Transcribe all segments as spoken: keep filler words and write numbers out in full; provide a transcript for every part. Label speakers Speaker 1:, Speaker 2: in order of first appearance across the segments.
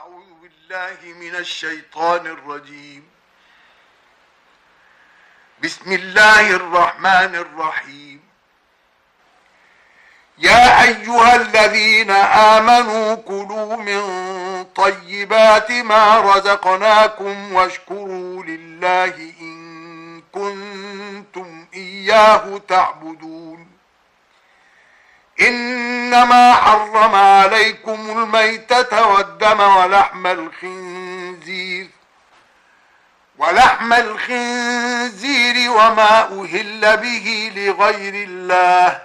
Speaker 1: أعوذ بالله من الشيطان الرجيم. بسم الله الرحمن الرحيم. يا أيها الذين آمنوا كلوا من طيبات ما رزقناكم واشكروا لله إن كنتم إياه تعبدون. إنما حرم عليكم الميتة والدم ولحم الخنزير ولحم الخنزير وما أهل به لغير الله،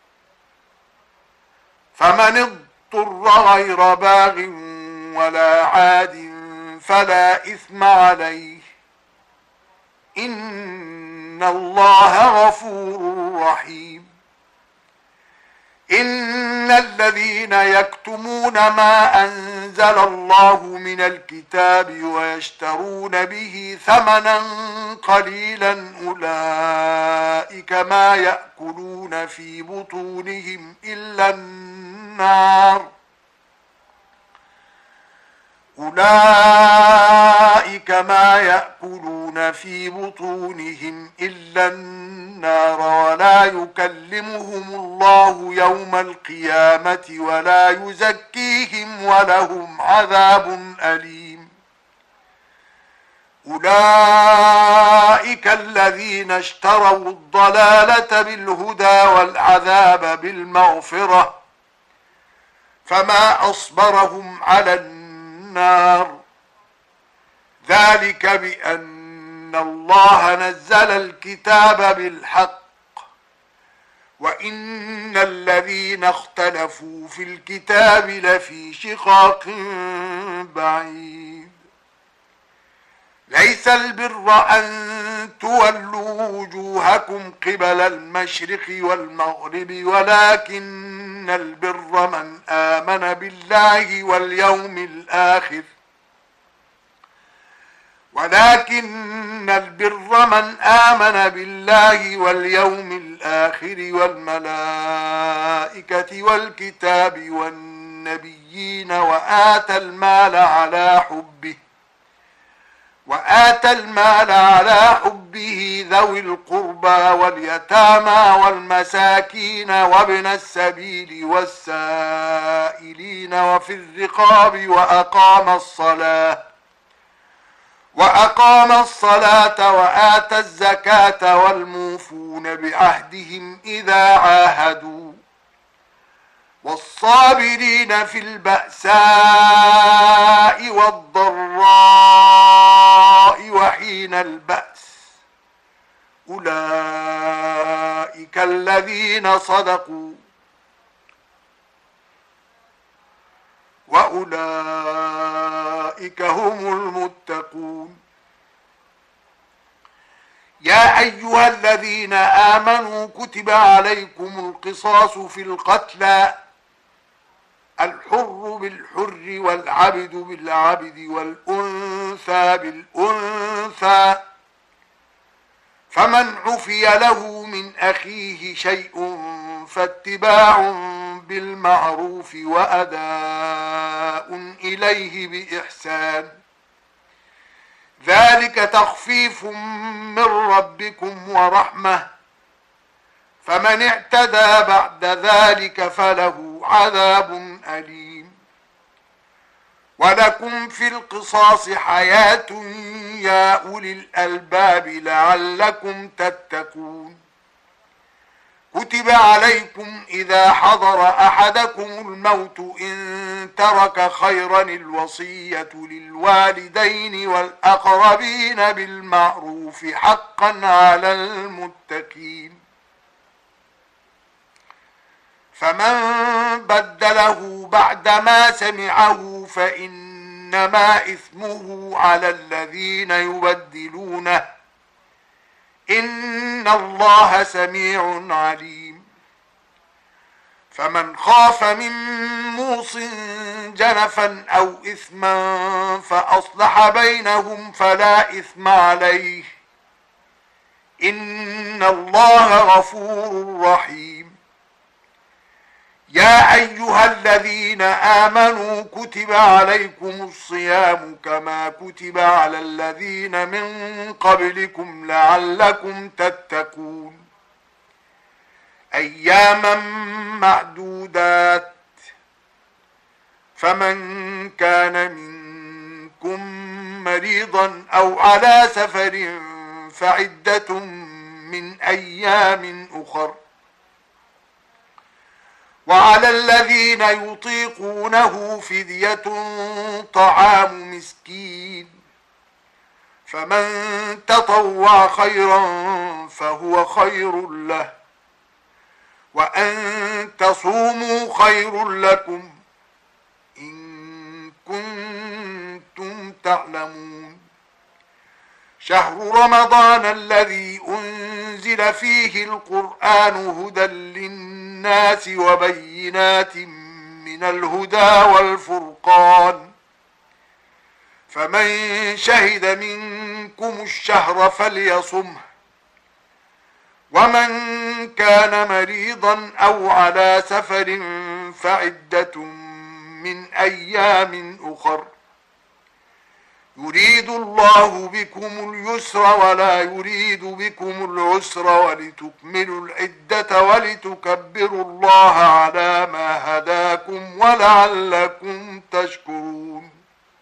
Speaker 1: فمن اضطر غير باغ ولا عاد فلا إثم عليه، إن الله غفور رحيم. إن الذين يكتمون ما أنزل الله من الكتاب ويشترون به ثمنا قليلا أولئك ما يأكلون في بطونهم إلا النار أولئك ما يأكلون في بطونهم إلا النار ولا يكلمهم الله يوم القيامة ولا يزكيهم ولهم عذاب أليم. أولئك الذين اشتروا الضلالة بالهدى والعذاب بالمغفرة، فما أصبرهم على النار النار ذلك بأن الله نزل الكتاب بالحق وإن الذين اختلفوا في الكتاب لفي شقاق بعيد. ليس البر أن تولوا وجوهكم قبل المشرق والمغرب ولكن البر من آمن بالله واليوم الآخر ولكن البر من آمن بالله واليوم الآخر والملائكة والكتاب والنبيين وآتى المال على حبه وآتى المال على حبه ذوي القربى واليتامى والمساكين وابن السبيل والسائلين وفي الرقاب وأقام الصلاة وأقام الصلاة وآتى الزكاة والموفون بعهدهم إذا عاهدوا والصابرين في البأساء والضراء وحين البأس أولئك الذين صدقوا وأولئك هم المتقون. يا أيها الذين آمنوا كتب عليكم القصاص في القتلى، الحر بالحر والعبد بالعبد والأنثى بالأنثى، فمن عفي له من أخيه شيء فاتباع بالمعروف وأداء إليه بإحسان، ذلك تخفيف من ربكم ورحمة، فمن اعتدى بعد ذلك فله عذاب أليم. ولكم في القصاص حياة يا أولي الألباب لعلكم تتقون. كتب عليكم إذا حضر أحدكم الموت إن ترك خيرا الوصية للوالدين والأقربين بالمعروف حقا على المتقين، فمن بدله بعدما سمعه فإنما إثمه على الذين يبدلونه، إن الله سميع عليم. فمن خاف من موص جنفا أو إثما فأصلح بينهم فلا إثم عليه، إن الله غفور رحيم. يا أيها الذين آمنوا كتب عليكم الصيام كما كتب على الذين من قبلكم لعلكم تتقون أياما معدودات فمن كان منكم مريضا أو على سفر فعدة من أيام أخر وعلى الذين يطيقونه فدية طعام مسكين فمن تطوع خيرا فهو خير له وأن تصوموا خير لكم إن كنتم تعلمون شهر رمضان الذي أنزل فيه القرآن هدى للناس وبينات من الهدى والفرقان فمن شهد منكم الشهر فليصمه ومن كان مريضا أو على سفر فعدة من أيام أخر يريد الله بكم اليسر ولا يريد بكم العسر ولتكملوا العدة ولتكبروا الله على ما هداكم ولعلكم تشكرون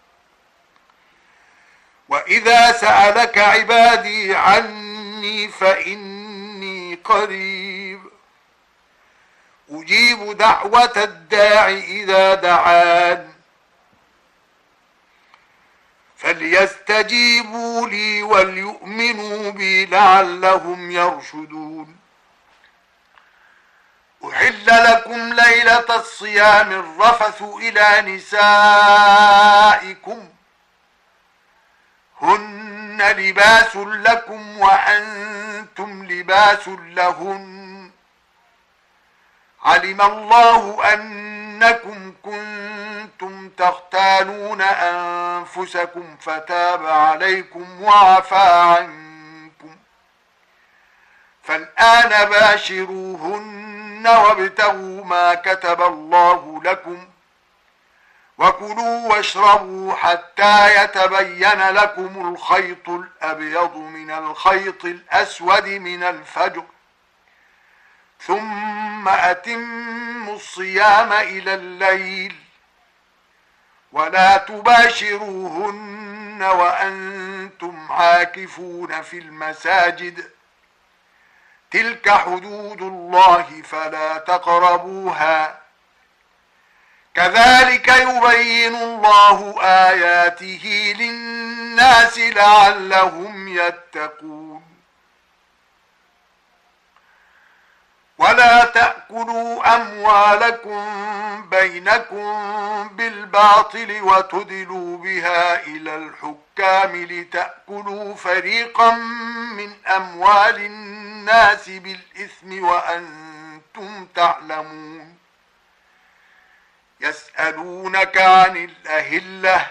Speaker 1: وإذا سألك عبادي عني فإني قريب أجيب دعوة الداع إذا دعان فليستجيبوا لي وليؤمنوا بي لعلهم يرشدون أحل لكم ليلة الصيام الرفث إلى نسائكم هن لباس لكم وأنتم لباس لهن علم الله أنكم كنتم تختانون أنفسكم فتاب عليكم وعفى عنكم فالآن باشروهن وابتغوا ما كتب الله لكم وكلوا واشربوا حتى يتبين لكم الخيط الأبيض من الخيط الأسود من الفجر ثم أتموا الصيام إلى الليل ولا تباشروهن وأنتم عاكفون في المساجد تلك حدود الله فلا تقربوها كذلك يبين الله آياته للناس لعلهم يتقون ولا تأكلوا أموالكم بينكم بالباطل وتدلوا بها إلى الحكام لتأكلوا فريقا من أموال الناس بالإثم وأنتم تعلمون يسألونك عن الأهلة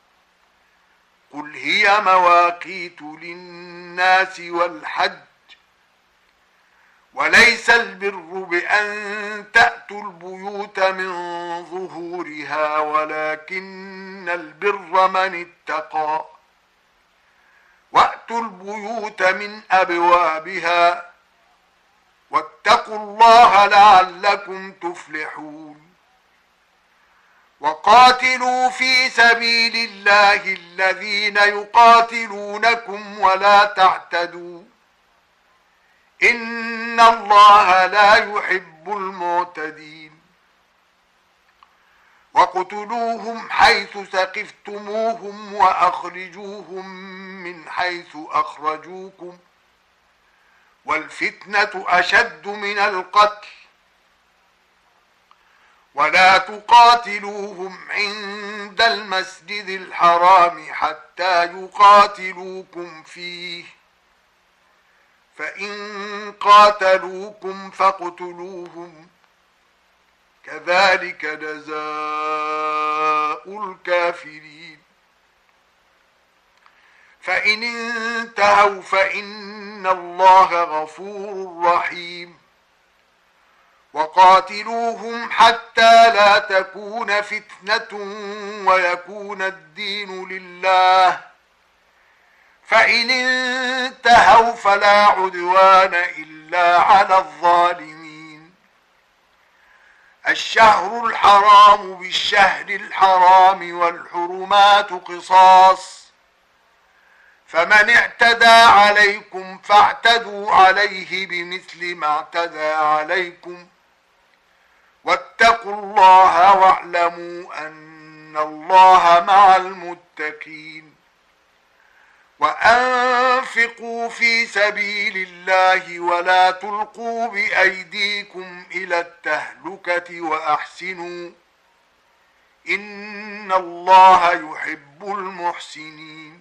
Speaker 1: قل هي مواقيت للناس والحج وليس البر بأن تأتوا البيوت من ظهورها ولكن البر من اتقى وأتوا البيوت من أبوابها واتقوا الله لعلكم تفلحون وقاتلوا في سبيل الله الذين يقاتلونكم ولا تعتدوا إن الله لا يحب المعتدين وقتلوهم حيث ثقفتموهم وأخرجوهم من حيث أخرجوكم والفتنة أشد من القتل ولا تقاتلوهم عند المسجد الحرام حتى يقاتلوكم فيه فإن قاتلوكم فاقتلوهم كذلك جزاء الكافرين فإن انتهوا فإن الله غفور رحيم وقاتلوهم حتى لا تكون فتنة ويكون الدين لله، فإن انتهوا فلا عدوان إلا على الظالمين. الشهر الحرام بالشهر الحرام والحرمات قصاص، فمن اعتدى عليكم فاعتدوا عليه بمثل ما اعتدى عليكم، واتقوا الله واعلموا أن الله مع المتقين. وأنفقوا في سبيل الله ولا تلقوا بأيديكم إلى التهلكة وأحسنوا إن الله يحب المحسنين.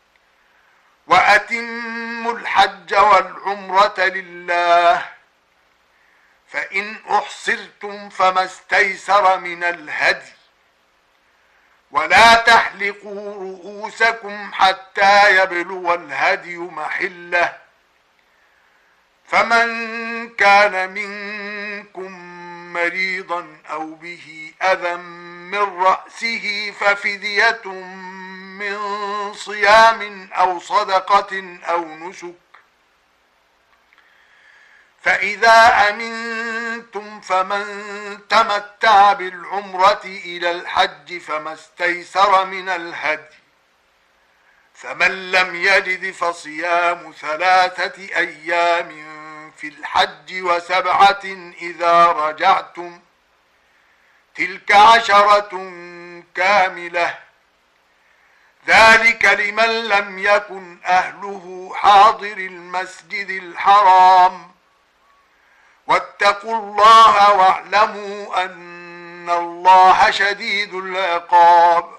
Speaker 1: وأتموا الحج والعمرة لله، فإن أحصرتم فما استيسر من الهدي، ولا تحلقوا رؤوسكم حتى يبلغ الهدي محله، فمن كان منكم مريضا أو به أذى من رأسه ففدية من صيام أو صدقة أو نسك، فإذا أمنتم فمن تمتع بالعمرة إلى الحج فما استيسر من الهدي، فمن لم يجد فصيام ثلاثة أيام في الحج وسبعة إذا رجعتم، تلك عشرة كاملة، ذلك لمن لم يكن أهله حاضر المسجد الحرام. واتقوا الله واعلموا أن الله شديد العقاب.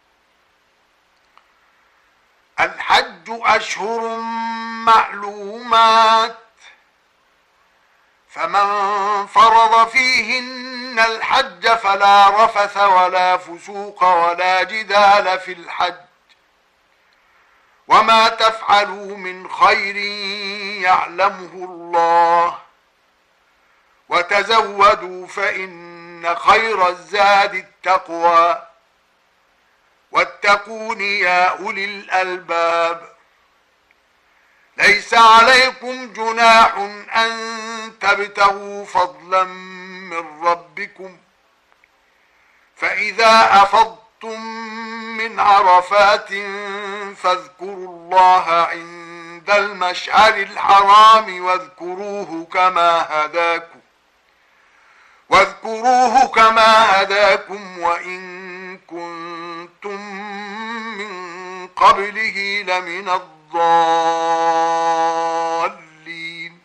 Speaker 1: الحج أشهر معلومات، فمن فرض فيهن الحج فلا رفث ولا فسوق ولا جدال في الحج، وما تفعلوا من خير يعلمه الله، وتزودوا فإن خير الزاد التقوى، واتقون يا أولي الألباب. ليس عليكم جناح أن تبتغوا فضلا من ربكم، فإذا أفضتم من عرفات فاذكروا الله عند المشعر الحرام واذكروه كما هداكم واذكروه كما هداكم وإن كنتم من قبله لمن الضالين.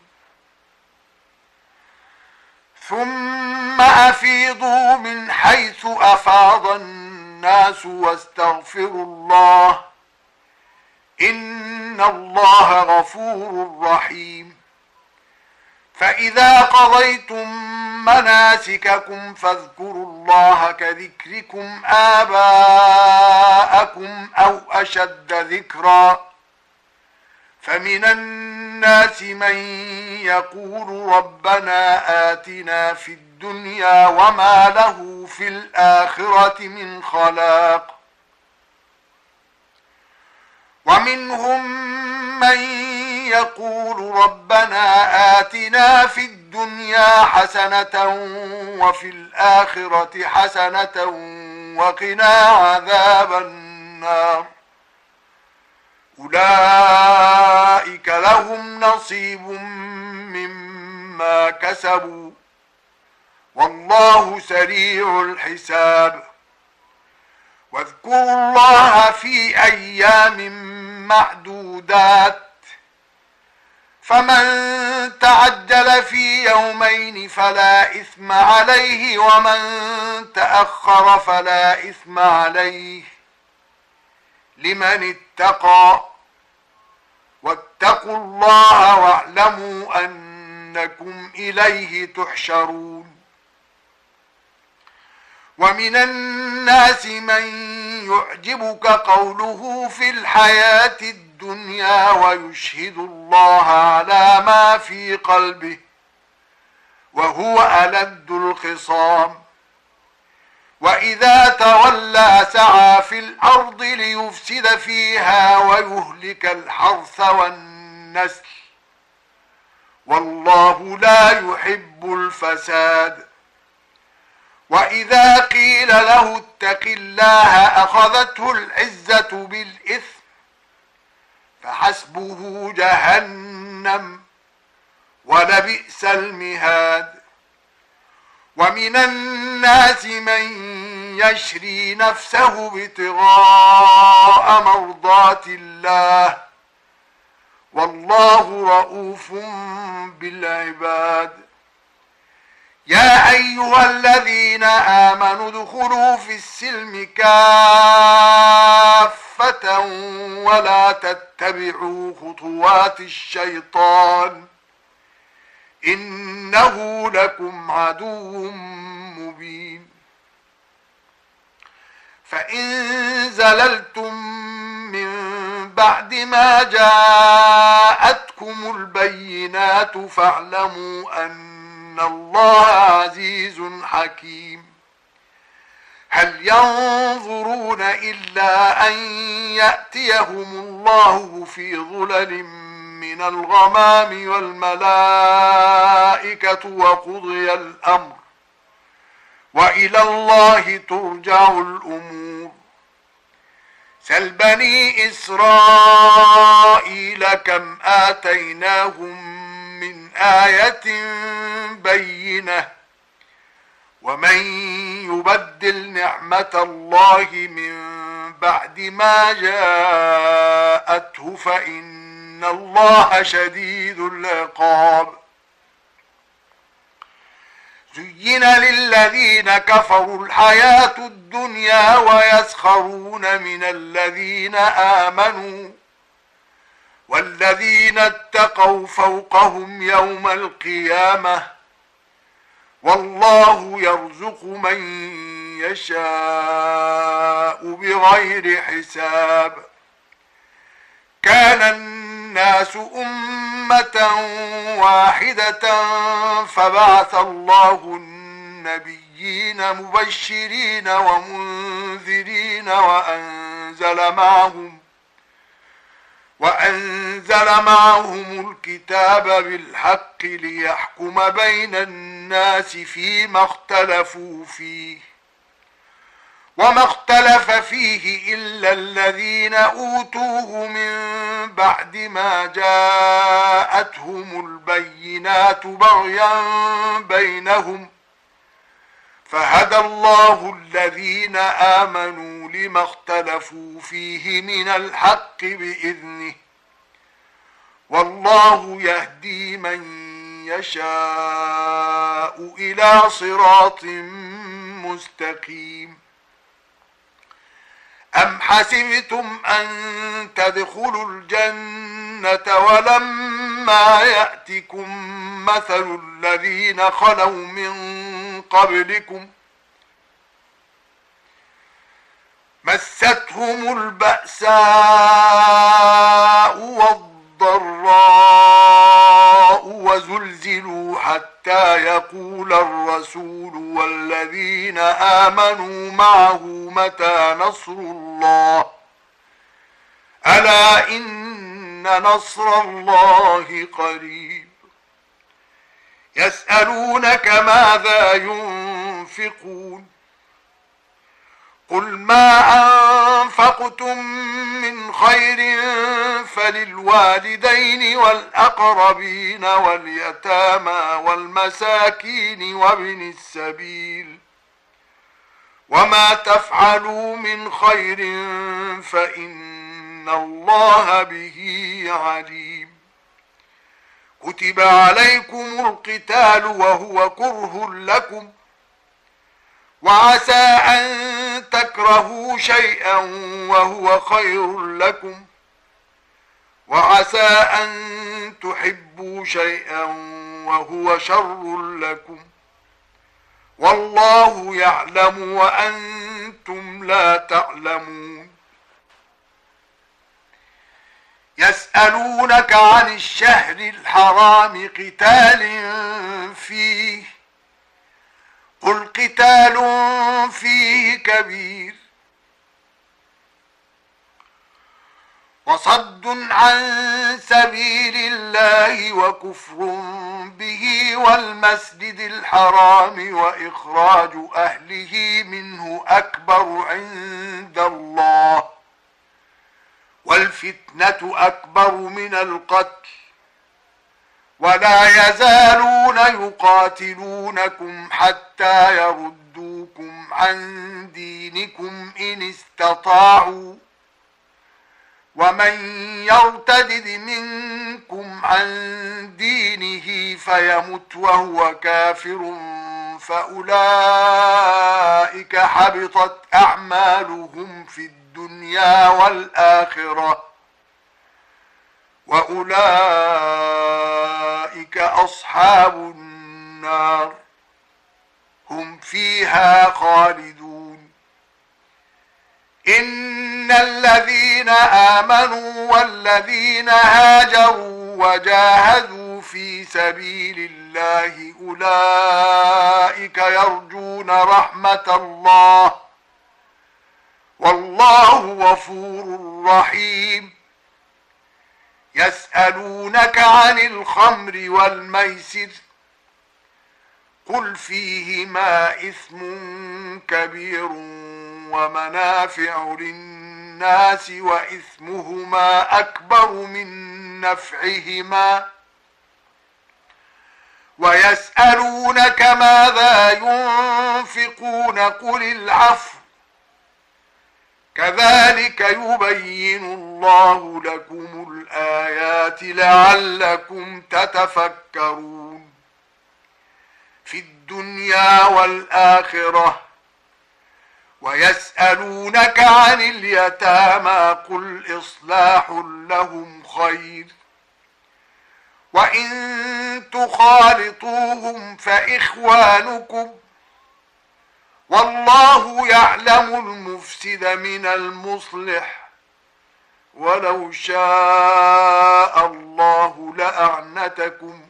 Speaker 1: ثم أفيضوا من حيث أفاض الناس واستغفروا الله إن الله غفور رحيم. فإذا قضيتم مناسككم فاذكروا الله كذكركم آباءكم أو أشد ذكرا، فمن الناس من يقول ربنا آتنا في الدنيا وما له في الآخرة من خلاق، ومنهم من يقول ربنا آتنا في الدنيا حسنة وفي الآخرة حسنة وقنا عذاب النار. أولئك لهم نصيب مما كسبوا والله سريع الحساب. واذكروا الله في أيام معدودات، فمن تعجل في يومين فلا إثم عليه ومن تأخر فلا إثم عليه لمن اتقى. واتقوا الله واعلموا أنكم إليه تحشرون. ومن الناس من يعجبك قوله في الحياة الدنيا ويشهد الله على ما في قلبه وهو ألد الخصام. وإذا تولى سعى في الأرض ليفسد فيها ويهلك الحرث والنسل، والله لا يحب الفساد. وإذا قيل له اتق الله أخذته العزة بالإثم، فحسبه جهنم ولبئس المهاد. ومن الناس من يشري نفسه ابتغاء مرضات الله، والله رؤوف بالعباد. يا أيها الذين آمنوا ادخلوا في السلم كافة ولا تتبعوا خطوات الشيطان، إنه لكم عدو مبين. فإن زللتم من بعد ما جاءتكم البينات فاعلموا أن الله عزيز حكيم. هل ينظرون إلا أن يأتيهم الله في ظلل من الغمام والملائكة وقضي الأمر، وإلى الله ترجع الأمور. سل بني إسرائيل كم آتيناهم من آية بينة، ومن يبدل نعمة الله من بعد ما جاءته فإن الله شديد العقاب. زين للذين كفروا الحياة الدنيا ويسخرون من الذين آمنوا، والذين اتقوا فوقهم يوم القيامة، والله يرزق من يشاء بغير حساب. كان الناس أمة واحدة فبعث الله النبيين مبشرين ومنذرين وأنزل معهم وأنزل معهم الكتاب بالحق ليحكم بين الناس فيما اختلفوا فيه، وما اختلف فيه إلا الذين أوتوه من بعد ما جاءتهم البينات بغيا بينهم، فهدى الله الذين آمنوا لما اختلفوا فيه من الحق بإذنه، والله يهدي من يشاء إلى صراط مستقيم. أم حسبتم أن تدخلوا الجنة ولما يأتكم مثل الذين خلوا من قبلكم مستهم البأساء والضراء وزلزلوا حتى يقول الرسول والذين آمنوا معه متى نصر الله، ألا إن نصر الله قريب. يسألونك ماذا ينفقون، قل ما أنفقتم من خير فللوالدين والأقربين واليتامى والمساكين وابن السبيل، وما تفعلوا من خير فإن الله به عليم. كتب عليكم القتال وهو كره لكم، وعسى أن تكرهوا شيئا وهو خير لكم، وعسى أن تحبوا شيئا وهو شر لكم، والله يعلم وأنتم لا تعلمون. يسألونك عن الشهر الحرام قتال فيه قل قتال فيه كبير وصد عن سبيل الله وكفر به والمسجد الحرام وإخراج أهله منه أكبر عند الله والفتنة أكبر من القتل ولا يزالون يقاتلونكم حتى يردوكم عن دينكم إن استطاعوا ومن يرتد منكم عن دينه فيمت وهو كافر فأولئك حبطت أعمالهم في الدنيا والآخرة وأولئك أصحاب النار هم فيها خالدون. إن الذين آمنوا والذين هاجروا وجاهدوا في سبيل الله أولئك يرجون رحمة الله والله غفور رحيم. يسألونك عن الخمر والميسر قل فيهما إثم كبير ومنافع للناس وإثمهما أكبر من نفعهما ويسألونك ماذا ينفقون قل العفو كذلك يبين الله لكم الآيات لعلكم تتفكرون. في الدنيا والآخرة ويسألونك عن اليتامى قل إصلاح لهم خير وإن تخالطوهم فإخوانكم والله يعلم المفسد من المصلح ولو شاء الله لأعنتكم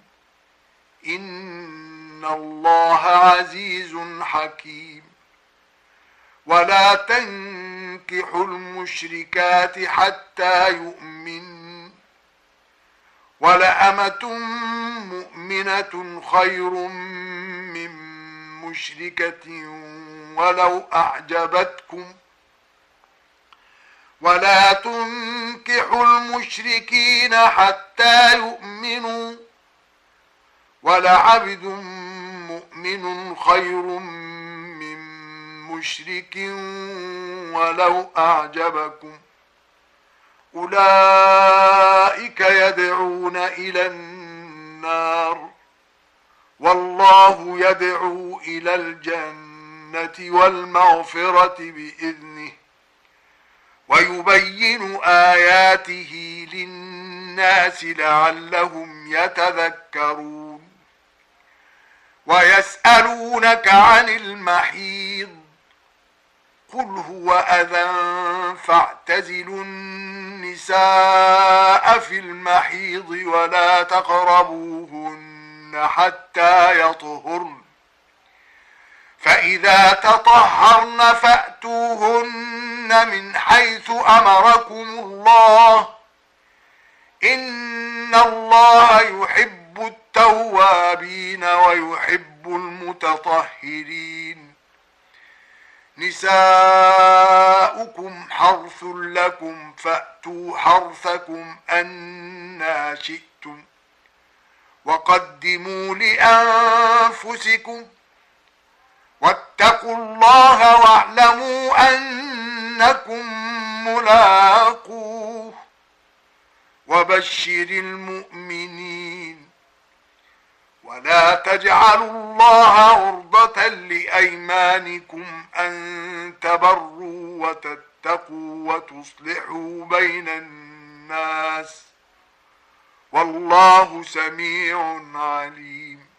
Speaker 1: إن الله عزيز حكيم. ولا تنكحوا المشركات حتى يؤمنوا ولأمة مؤمنة خير من مشركة ولو أعجبتكم ولا تنكحوا المشركين حتى يؤمنوا ولعبد مؤمن خير من مشرك ولو أعجبكم أولئك يدعون إلى النار والله يدعو إلى الجنة والمغفرة بإذنه ويبين آياته للناس لعلهم يتذكرون. ويسألونك عن المحيض قل هو أذى فاعتزلوا النساء في المحيض ولا تقربوهن حتى يطهرن فإذا تطهرن فأتوهن من حيث أمركم الله إن الله يحب التوابين ويحب المتطهرين. نساؤكم حرث لكم فأتوا حرثكم أنى شئتم وقدموا لأنفسكم واتقوا الله واعلموا أنكم ملاقوه وبشر المؤمنين. ولا تجعلوا الله عرضة لأيمانكم أن تبروا وتتقوا وتصلحوا بين الناس والله سميع عليم.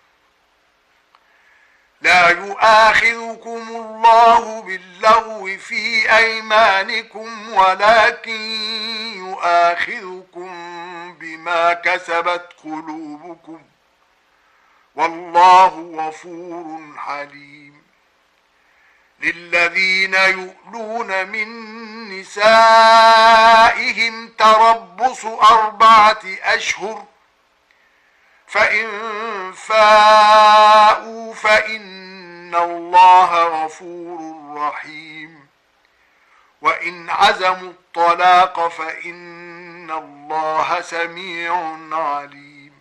Speaker 1: لا يؤاخذكم الله باللغو في أيمانكم ولكن يؤاخذكم بما كسبت قلوبكم والله غفور حليم. للذين يؤلون من نسائهم تربص أربعة أشهر فإن فاءوا فإن الله غفور رحيم. وإن عزموا الطلاق فإن الله سميع عليم.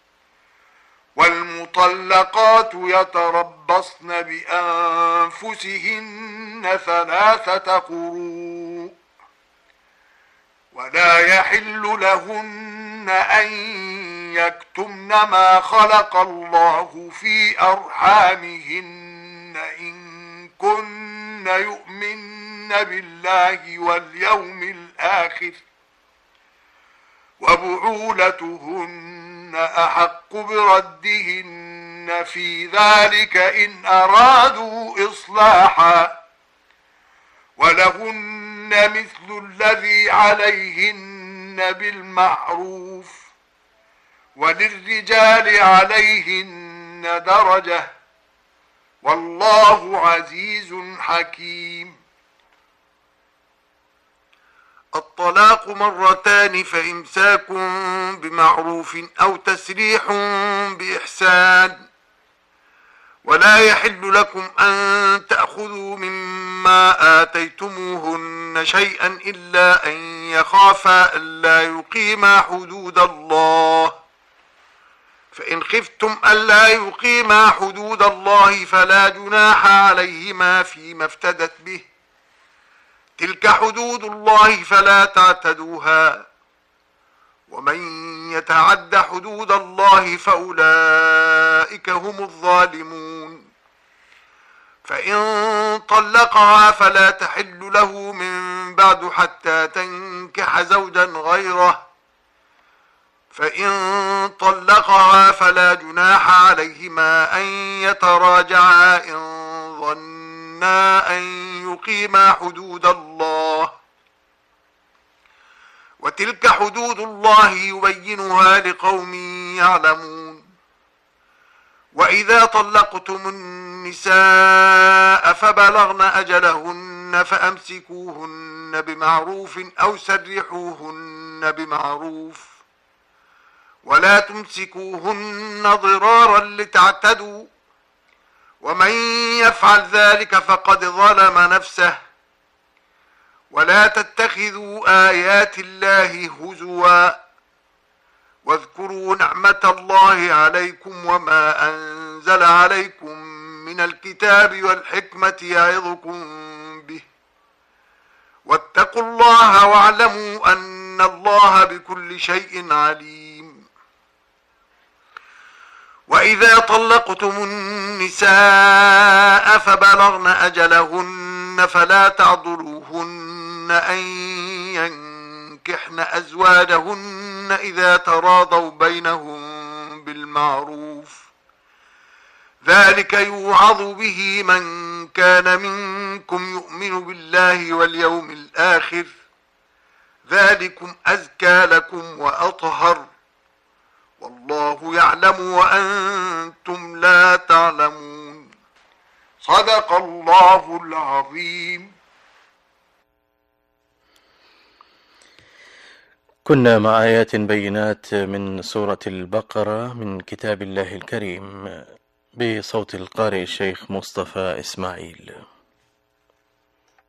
Speaker 1: والمطلقات يتربصن بأنفسهن ثلاثة قروء ولا يحل لهن أن يكتمن ما خلق الله في أرحامهن إن كن يؤمن بالله واليوم الآخر وبعولتهن أحق بردهن في ذلك إن أرادوا إصلاحا ولهن مثل الذي عليهن بالمعروف وللرجال عليهن درجة والله عزيز حكيم. الطلاق مرتان فإمساك بمعروف أو تسريح بإحسان ولا يحل لكم أن تأخذوا مما آتيتموهن شيئا إلا أن يخافا ألا يقيما حدود الله فإن خفتم ألا يقيما حدود الله فلا جناح عليهما فيما افتدت به تلك حدود الله فلا تعتدوها ومن يتعد حدود الله فأولئك هم الظالمون. فإن طلقها فلا تحل له من بعد حتى تنكح زوجا غيره فإن طلقها فلا جناح عليهما أن يتراجعا إن ظنا أن يقيما حدود الله وتلك حدود الله يبينها لقوم يعلمون. وإذا طلقتم النساء فبلغن أجلهن فأمسكوهن بمعروف أو سرحوهن بمعروف ولا تمسكوهن ضرارا لتعتدوا ومن يفعل ذلك فقد ظلم نفسه ولا تتخذوا آيات الله هزوا واذكروا نعمة الله عليكم وما أنزل عليكم من الكتاب والحكمة يعظكم به واتقوا الله واعلموا أن الله بكل شيء عليم. وإذا طلقتم النساء فبلغن أجلهن فلا تعضلوهن أن ينكحن أزواجهن إذا تراضوا بينهم بالمعروف ذلك يوعظ به من كان منكم يؤمن بالله واليوم الآخر ذلكم أزكى لكم وأطهر والله يعلم وأنتم لا تعلمون. صدق الله العظيم.
Speaker 2: كنا مع آيات بينات من سورة البقرة من كتاب الله الكريم بصوت القارئ الشيخ مصطفى إسماعيل.